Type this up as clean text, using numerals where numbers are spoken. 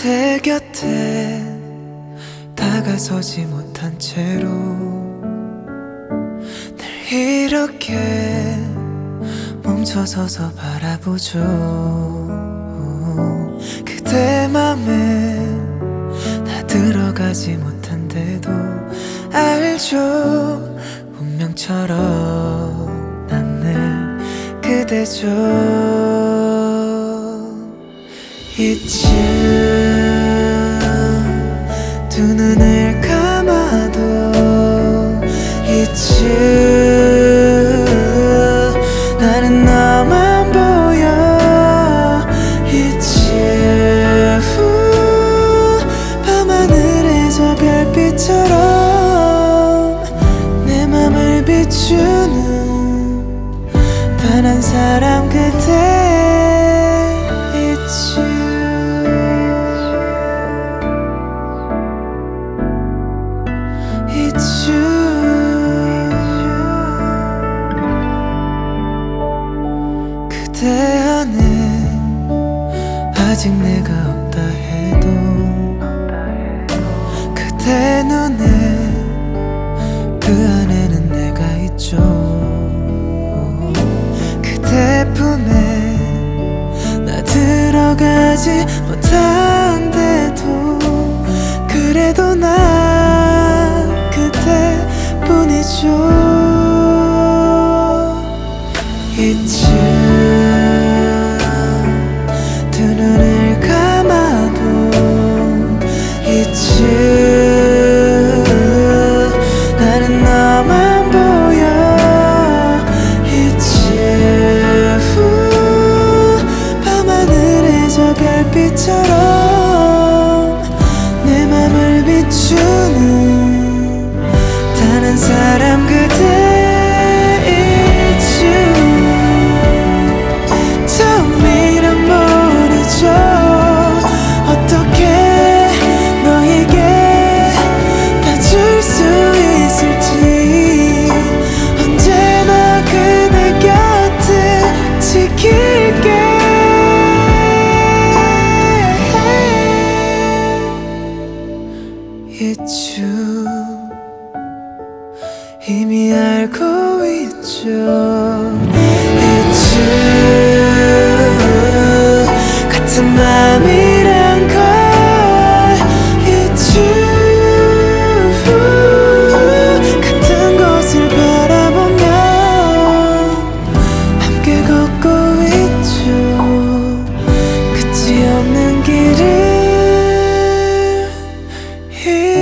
그대 곁에 다가서지 못한 채로 늘 이렇게 멈춰서서 바라보죠. 그대 맘에 다 들어가지 못한데도 알죠. 운명처럼 난 늘 그대죠. 이쯤 두 눈을 감아도 이쯤 나는 너만 보여. 이쯤 밤하늘의 저 별빛처럼 내 맘을 비추는 단 한 사람 그대. 그대 안에 아직 내가 없다 해도 그대 눈에 그 안에는 내가 있죠. 그대 품에 나 들어가지 못한데도 그래도 난 그대뿐이죠. 이쯤 두 눈을 감아도 이쯤 나는 너만 보여. 이쯤 밤하늘의 저 별빛처럼 내 맘을 비추는 단 한 사람 그대. 이쯤 이미 알고 있죠. 이쯤 같은 맘이란 걸. 이쯤 같은 곳을 바라보며 함께 걷고 있죠. 끝이 없는 길을.